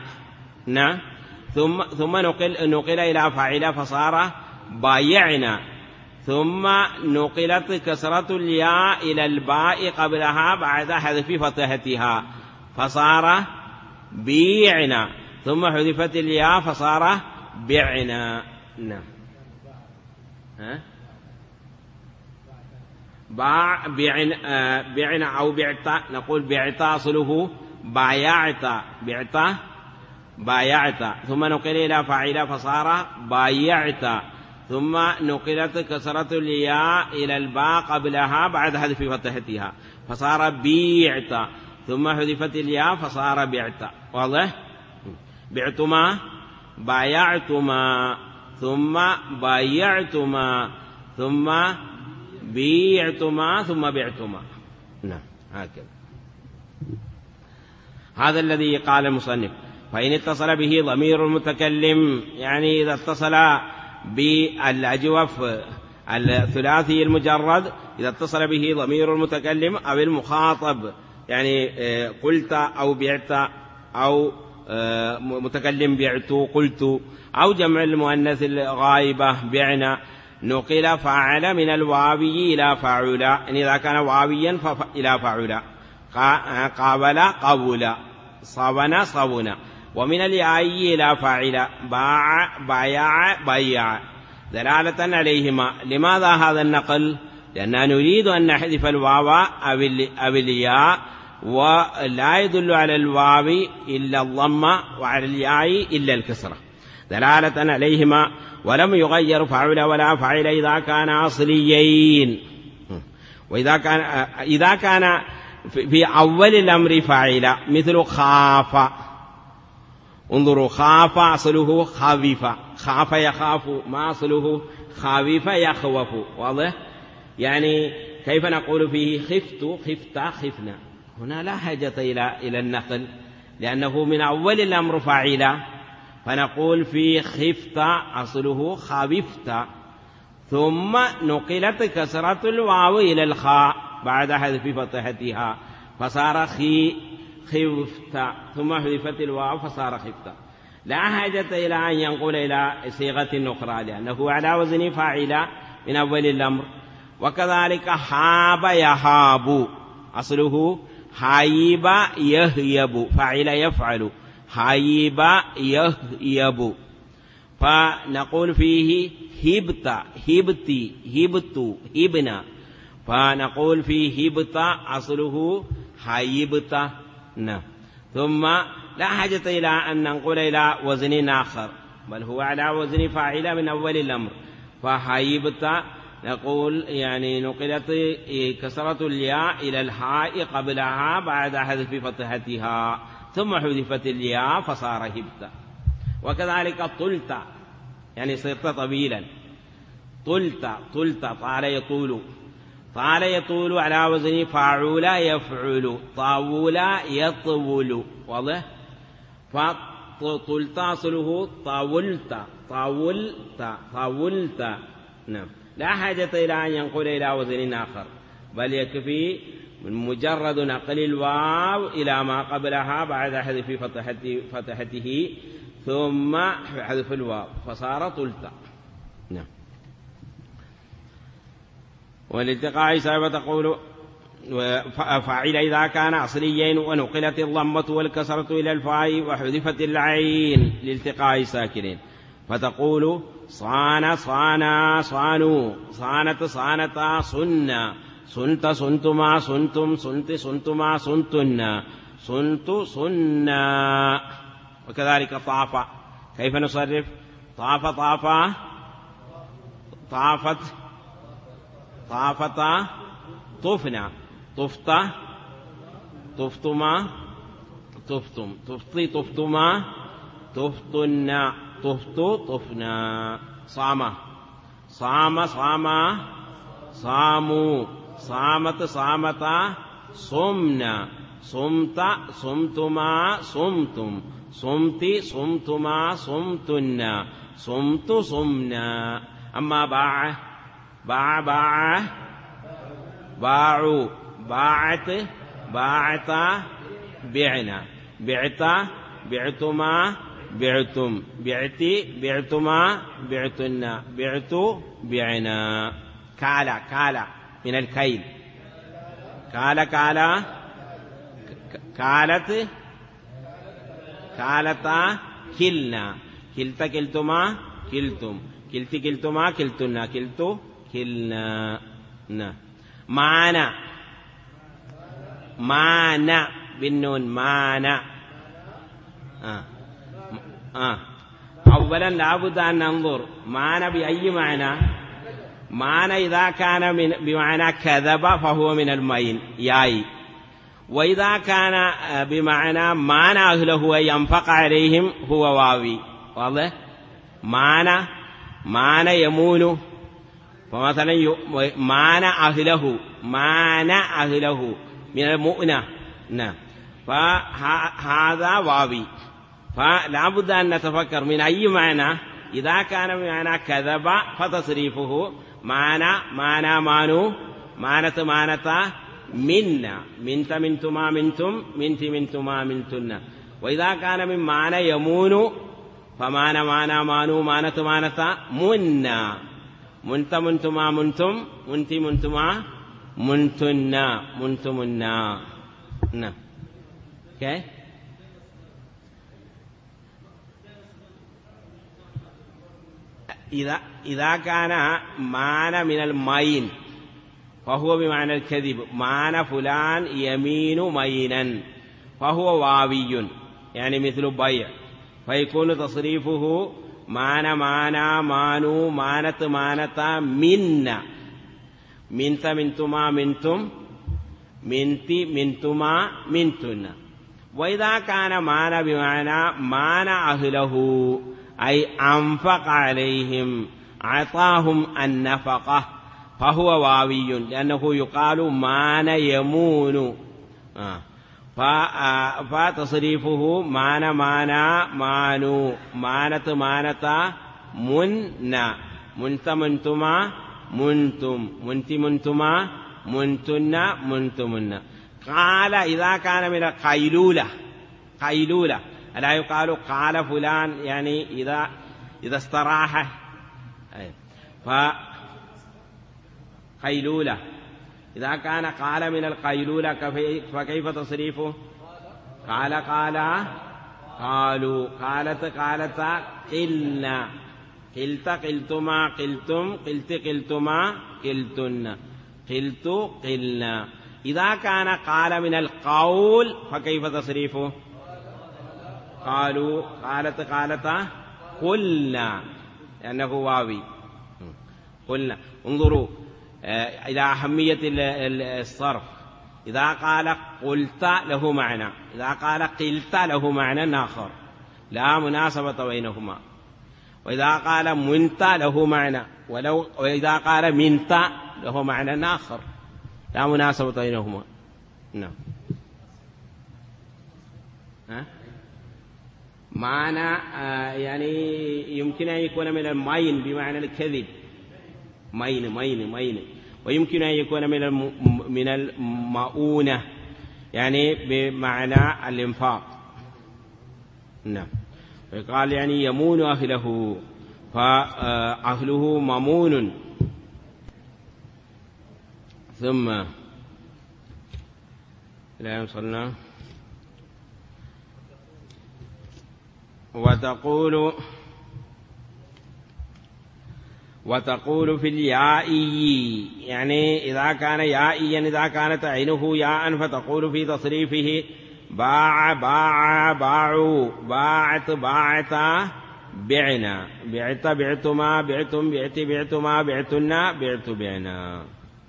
ثم نقل إلى فاعلا فصار بايعنا، ثم نقلت كسرة الياء إلى الباء قبلها بعد حذف فتحتها فصار بيعنا، ثم حذفت الياء فصار بعنا. بعنا أو بعت، نقول بعت أصله بايعت، ثم نقل إلى فاعل فصار بايعت، ثم نقلت كسرة الياء إلى الباء قبلها بعد حذف فتحتها فصار بيعت، ثم حذفت الياء فصار بعت. واضح؟ بعتما بايعتما، ثم بايعتما، ثم بيعتما، ثم بعتما. نعم هكذا. هذا الذي قال المصنف فإن اتصل به ضمير المتكلم، يعني إذا اتصل بالأجوف الثلاثي المجرد، إذا اتصل به ضمير المتكلم أو المخاطب يعني قلت أو بعت أو متكلم بعت قلت أو جمع المؤنث الغائبة بعنا نقل فعل من الواوي إلى فعل، إن إذا كان واويا إلى فعل، قابل قبل، صبن صبن، ومن الياء إلى فاعل، باع بايع بيع، دلالة عليهما. لماذا هذا النقل؟ لأننا نريد أن نحذف الواو أو الياء، ولا يدل على الواو إلا الضمة وعلى الياء إلا الكسرة، دلالة عليهما. ولم يغير فعل ولا فعل إذا كان أصليين. إذا كان في أول الأمر فاعل مثل خاف، انظروا خاف أصله خافف، خاف يخاف، ما أصله خافف يخوف، واضح؟ يعني كيف نقول فيه خفت خفت خفنا؟ هنا لا حاجة إلى النقل، لأنه من أول الأمر فاعل، فنقول في خفت أصله خاففت، ثم نقلت كسرة الواو إلى الخاء بعد حذف فتحتها فصار خفت، ثم حذفت الواو فصار خفت. لا حاجة إلى أن ينقل إلى صيغة أخرى، لأنه على وزن فاعل من أول الأمر. وكذلك حاب يهاب أصله حايب يهيب، فاعل يفعل، حايب يهيب، فنقول فيه هبت هبتي هبت هبنا، فنقول فيه هبت أصله حايبت. ثم لا حاجة إلى أن ننقل إلى وزن آخر، بل هو على وزن فاعل من أول الأمر، فحايبت نقول يعني نقلت كسرة الياء إلى الهاء قبلها بعد حذف فتحتها، ثم حذفت الياء فصار هبت. وكذلك طلت يعني صرت طويلا، طلت طال يطول، طال يطول على وزن فاعول يفعل، طاول يطول، واضح؟ فطلت أصله طاولت. نعم، لا حاجة إلى أن ينقل إلى وزن آخر، بل يكفي من مجرد نقل الواو إلى ما قبلها بعد حذف فتحته ثم حذف الواو فصار طلت. نعم. والالتقاء سبب تقول فاعل إذا كان أصليين ونقلت الضمة والكسرة إلى الفاء وحذفت العين لالتقاء ساكنين، فتقول صان صانا صانوا، صانت صانتا صنا، صنت صنتما صنتم، صنت صنتما صنتنا، صنت صنا. وكذلك طاف، كيف نصرف؟ طاف طافا طافت طافتا طفنا، طفت طفتما طفتم، طفتي طفتما طفتنا، طفت طفنا. صام صام صاما صاموا، صامت صامتا صمنا، صمت صمتما صمتم، صمت صمتما صمتنا، صمت صمنا. أما باع باعوا، باعت باعتا بعنا، بعت بعتما بعتم، بعتي بعتما بعتنا، بعت بعنا. كال من الكيل، كالت كالتا كلنا، كلت كلتما كلتم، كلت كلتما كلتنا، كلت كلنا. مانا بالنون، مانا. أولا لابد أن ننظر مانا بأي معنى. مانا إذا كان بمعنى كذب فهو من المين ياي، وإذا كان بمعنى مانا أهله ينفق عليهم هو واوي، واضح؟ مانا يمون، فمثلا مانا أهله من المؤنة، فهذا واوي. فلا بد أن نتفكر من أي معنى. إذا كان بمعنى كذب فتصريفه مانا مانو، مانت مانتا، منا، منت منتما منتم، منت منتما منتن. وإذا كان من معنى يمون فمعنى معنى مانو مانة مانة منا، منت منتما منتم، منت منتما منتنا منتمنا. نعم. اوكي. إذا كان معنى من المين فهو بمعنى الكذب، معنى فلان يمين مينا فهو واوي، يعني مثل بيع، فيكون تصريفه معنى معنى مانو مانة مانة منا، منت منتما منتم، منت منتما منتن. وإذا كان معنى بمعنى معنى أهله، أي أنفق عليهم عطاهم النفقة، فهو واوي، لأنه يقال معنى يمون، فتصريفه معنى معنى مانو مانة مانة منا، منت منتما منتم، منت منتما منتن منتمن. قال إذا كان من القيلولة، قيلولة ألا يقال قال فلان، يعني إذا استراح، فقيلولة. إذا كان قال من القيلولة فكيف تصريفه؟ قال قال قالوا، قالت قالت قلنا، قلت قلتما قلتم، قلت قلتما قلتن، قلت قلنا. إذا كان قال من القول فكيف تصريفه؟ قالوا قالت قالت قلنا، لأنه واوي، قلنا. انظروا إلى أهمية الصرف. إذا قال قلت له معنى، إذا قال قلت له معنى آخر لا مناسبة بينهما. وإذا قال منت له معنى، وإذا قال منت له معنى آخر لا مناسبة بينهما. نعم. معنى يعني يمكن أن يكون من المين بمعنى الكذب، مين مين مين، ويمكن أن يكون من المؤونة يعني بمعنى الإنفاق. نعم. ويقال يعني يمون أهله، فأهله ممون. ثم لا يوصلنا. وتقول في اليائي، يعني إذا كان يائيا، إذا كانت عينه ياء فتقول في تصريفه باع باع باعوا، باعت باعتا بعنا، بعت بعتما بعتم، بعت بعتما بعتنا، بعت بعنا.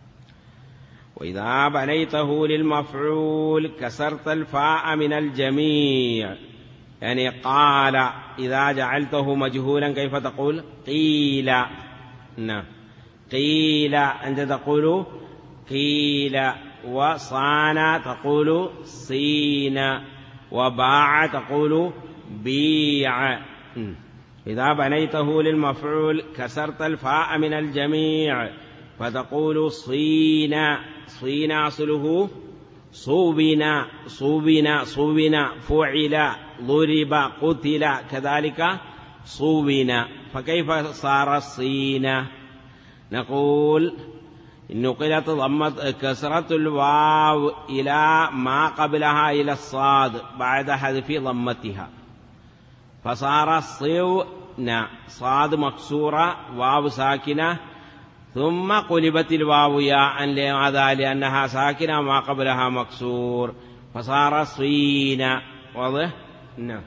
وإذا بنيته للمفعول كسرت الفاء من الجميع، يعني قال إذا جعلته مجهولا كيف تقول؟ قيل. نعم. قيل أنت تقول قيل، وصان تقول صين، وباع تقول بيع. إذا بنيته للمفعول كسرت الفاء من الجميع فتقول صين، صين أصله صوبنا، صوبنا صوبنا، فعل ضرب قتل، كذلك صوبنا. فكيف صار الصين؟ نقول نقلت ضمت كسرة الواو إلى ما قبلها إلى الصاد بعد حذف ضمتها، فصار الصون، صاد مكسورة واو ساكنة، ثم قلبت الواو ياء لماذا؟ لأنها ساكنة ما قبلها مكسور، فصار صين. واضح؟ نعم.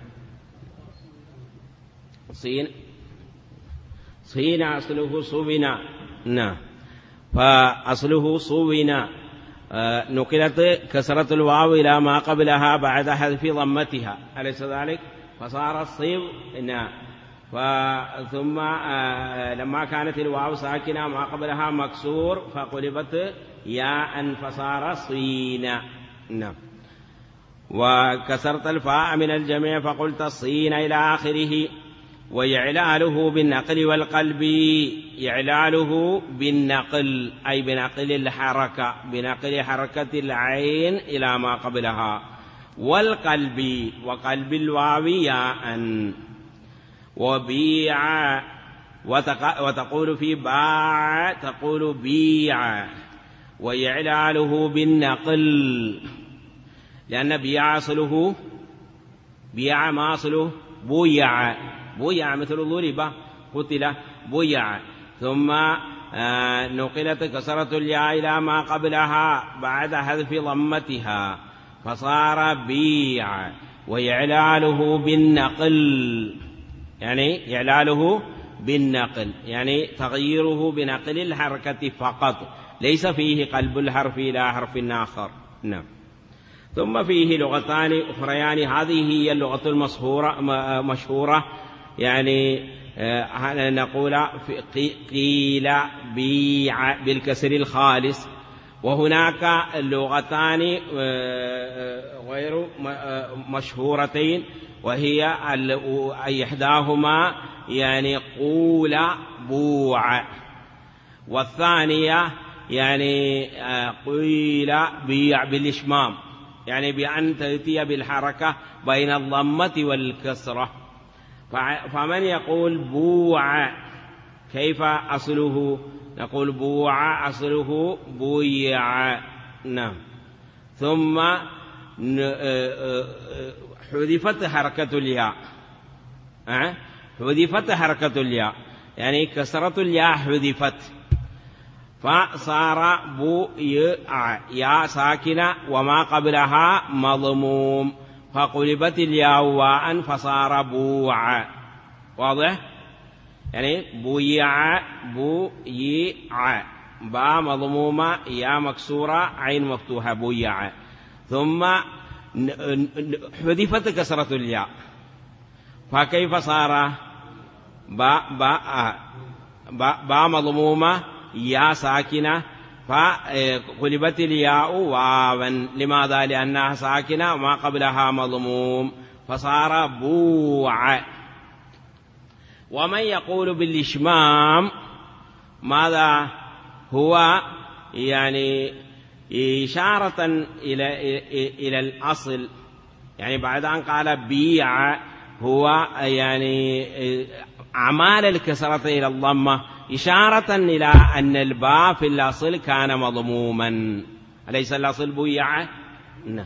صين أصله صوبنا. نعم. فأصله صوبنا، نقلت كسرة الواو إلى ما قبلها بعد حذف ضمتها، أليس ذلك؟ فصار الصيب. نعم. ثم لما كانت الواو ساكنة ما قبلها مكسور فقلبت ياء فصار صين. نعم. وكسرت الفاء من الجميع فقلت الصين إلى آخره. وإعلاله بالنقل والقلب، إعلاله بالنقل أي بنقل الحركة، بنقل حركة العين إلى ما قبلها، والقلب وقلب الواو ياء، وبيع وتقول في باع تقول بيع، وإعلاله بالنقل لأن بيع أصله بيع ما أصله بويع، بويع مثل ضرب قتل بويع، ثم نقلت كسرة الياء إلى ما قبلها بعد حذف ضمتها فصار بيع، وإعلاله بالنقل يعني إعلاله بالنقل يعني تغييره بنقل الحركة فقط، ليس فيه قلب الحرف إلى حرف آخر. نعم. ثم فيه لغتان أخريان، هذه هي اللغة المشهورة يعني نقول قيل بيع بالكسر الخالص، وهناك لغتان غير مشهورتين، وهي إحداهما يعني قول بوع، والثانية يعني قيل بيع بالإشمام، يعني بأن تأتي بالحركة بين الضمة والكسرة. فمن يقول بوع كيف أصله؟ نقول بوع أصله بويع. نعم. ثم حذفت حركة الياء، حذفت حركة الياء يعني كسرة الياء حذفت، فصار بويع ياء ساكنة وما قبلها مضموم، فقلبت الياء واء فصار بوع. واضح؟ يعني بويع بويع، باء مضمومة ياء مكسورة عين مفتوحة بويع، ثم حذفت كسرة الياء، فكيف صار باء مضمومة ياء ساكنة فقلبت الياء واوا، لماذا؟ لأنها ساكنة وما قبلها مضموم فصار بوع. ومن يقول بالإشمام ماذا هو؟ يعني إشارة إلى الأصل، يعني بعد أن قال بيع هو يعني أعمال الكسرة إلى الضمة إشارة إلى أن الباء في الأصل كان مضموما، أليس الأصل بويع؟ نعم.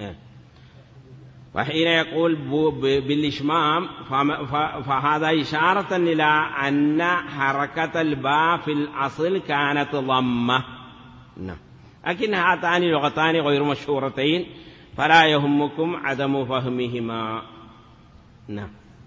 وحين يقول بالإشمام فهذا إشارة إلى أن حركة الباء في الأصل كانت ضمة. نعم. لكن هاتان لغتان غير مشهورتين فلا يهمكم عدم فهمهما. نعم.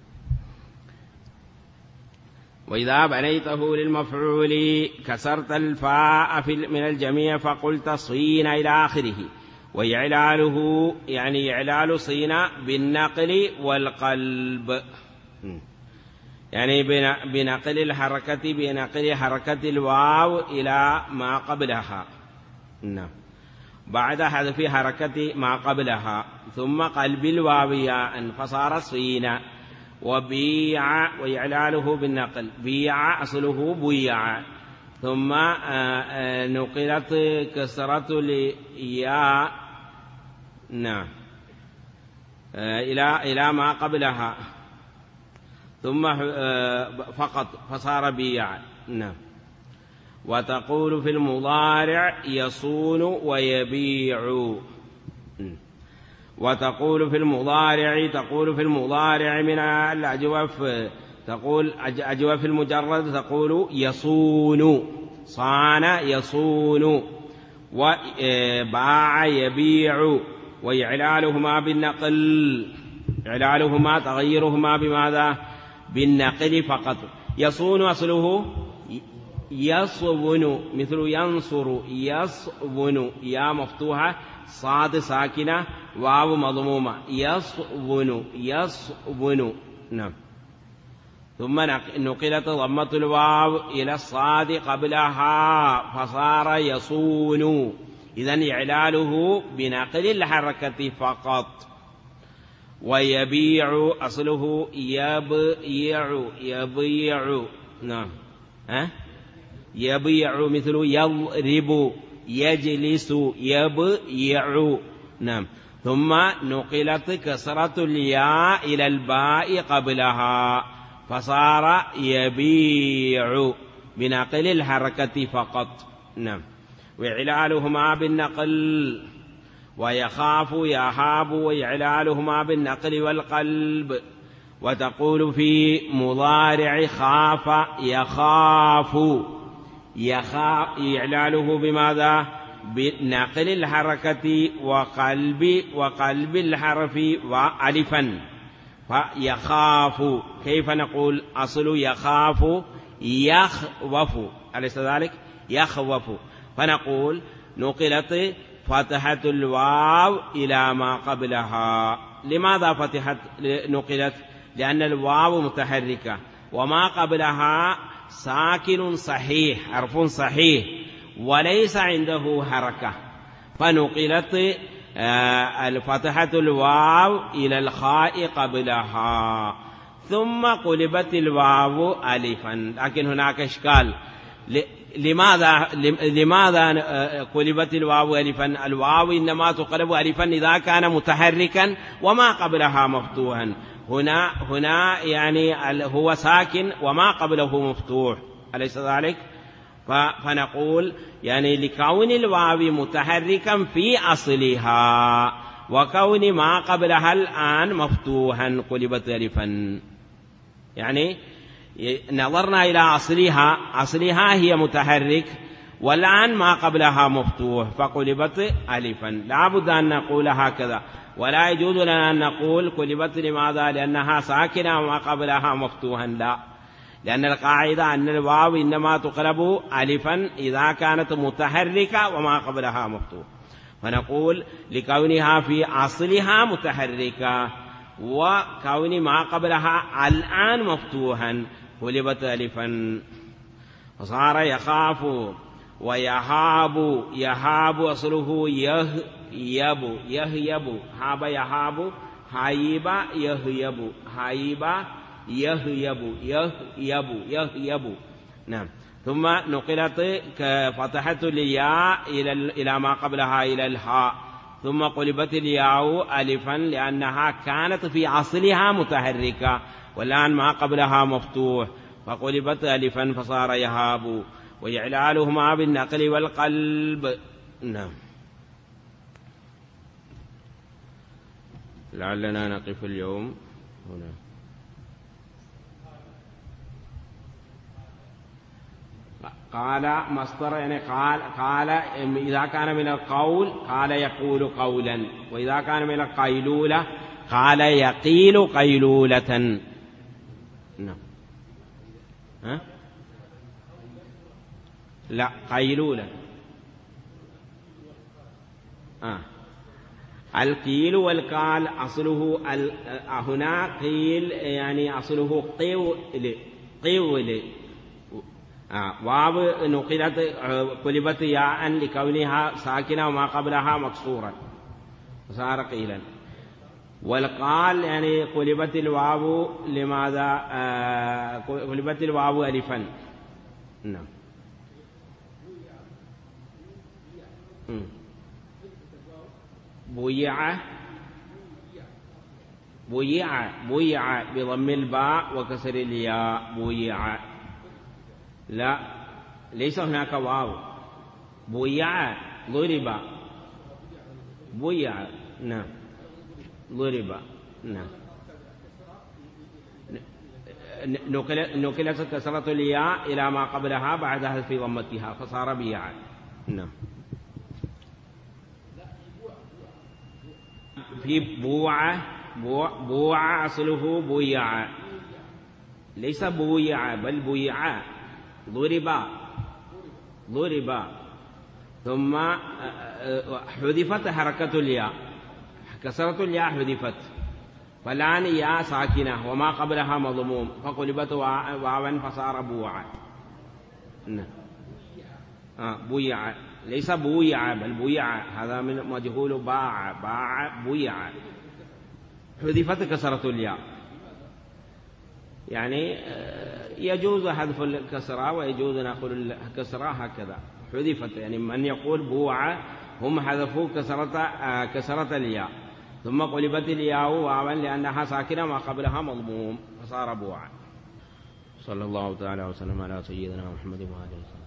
وإذا بنيته للمفعول كسرت الفاء من الجميع فقلت صين إلى آخره، وإعلاله يعني إعلال صين بالنقل والقلب، يعني بنقل الحركة بنقل حركة الواو إلى ما قبلها. نعم. بعد حذف حركة ما قبلها ثم قلب الواو ياء فصار صين. وبيع وإعلاله بالنقل، بيع أصله بيع، ثم نقلت كسرة الياء نعم إلى ما قبلها ثم فقط فصار بيع. نعم. وتقول في المضارع يصون ويبيع، وتقول في المضارع من الأجوف، تقول أجوف المجرد تقول يصون، صان يصون، وباع يبيع، وإعلالهما بالنقل، إعلالهما تغيرهما بماذا؟ بالنقل فقط. يصون أصله يصون مثل ينصر، يصون يا مفتوحة صاد ساكنة واو مضمومة، يصون. نعم. ثم نقلت ضمة الواو إلى الصاد قبلها فصار يصون، إذن إعلاله بنقل الحركة فقط. ويبيع أصله يبيع نعم يبيع مثل يضرب يجلس يبيع نعم. ثم نقلت كسرة الياء إلى الباء قبلها فصار يبيع بنقل الحركة فقط نعم. وإعلالهما بالنقل ويخاف يهاب وإعلالهما بالنقل والقلب. وتقول في مضارع خاف يخاف إعلاله بماذا؟ بنقل الحركة وقلب الحرف وألفا فيخاف. كيف نقول؟ أصل يخاف يخوف أليس ذلك؟ يخوف. فنقول نقلت فتحة الواو إلى ما قبلها. لماذا نقلت؟ لأن الواو متحركة وما قبلها ساكن صحيح حرف صحيح وليس عنده حركة فنقلت فتحة الواو إلى الخاء قبلها ثم قلبت الواو ألفا. لكن هناك إشكال. لماذا قلبت الواو ألفا؟ الواو إنما تقلب ألفا إذا كان متحركا وما قبلها مفتوحا. هنا يعني هو ساكن وما قبله مفتوح أليس ذلك؟ فنقول يعني لكون الواو متحركا في أصلها وكون ما قبلها الآن مفتوحا قلبت ألفا. يعني نظرنا إلى أصلها هي متحرك والآن ما قبلها مفتوح فقلبت ألفا. لا بد أن نقول هكذا ولا يجوز لنا أن نقول قلبت. لماذا؟ لأنها ساكنة وما قبلها مفتوحا. لا، لأن القاعدة أن الواو إنما تقلب ألفا إذا كانت متحركة وما قبلها مفتوح. فنقول لكونها في أصلها متحركة وكون ما قبلها الآن مفتوحا قلبت ألفا فصار يخاف ويهاب أصله يهيب هاب يهاب هايب يهيب نعم. ثم نقلت فتحة الياء إلى ما قبلها إلى الهاء ثم قلبت الياء ألفا لأنها كانت في أصلها متحركة والآن ما قبلها مفتوح فقلبت ألفا فصار يهاب. وإعلالهما بالنقل والقلب نعم. لعلنا نقف اليوم هنا. قال مصدر يعني قال إذا كان من القول قال يقول قولا وإذا كان من القيلولة قال يقيل قيلولة نعم. لا قيلولة القيل والقال أصله هنا قيل يعني أصله قول واو نقلت قلبت ياء لكونها ساكنة وما قبلها مكسورة صار قيلا. والقال يعني قلبت الواو لماذا؟ قلبت الواو ألفا نعم. بويع بضم الباء وكسر الياء بويع. لا ليس هناك واو. بويع ضرب بويع نعم ضرب نعم. نقلت كسرة الياء إلى ما قبلها بعدها في ضمتها فصار بيع نعم. في بوع أصله بويع ليس بويع بل بويع ضرب ثم حذفت حركة الياء كسرة الياء حذفت فالآن ياء ساكنة وما قبلها مضموم فقلبت واوا فصار بوعا بويع ليس بويع بل بويع هذا من مجهول باع بويع حذفت كسرة الياء، يعني يجوز حذف الكسرة ويجوز نقول الكسرة هكذا حذفت، يعني من يقول بوعة هم حذفوا كسرة الياء ثم قلبت الياء واوا لأنها ساكنة ما قبلها مضموم فصار بوعة. صلى الله تعالى وسلم على سيدنا محمد وآله وسلم.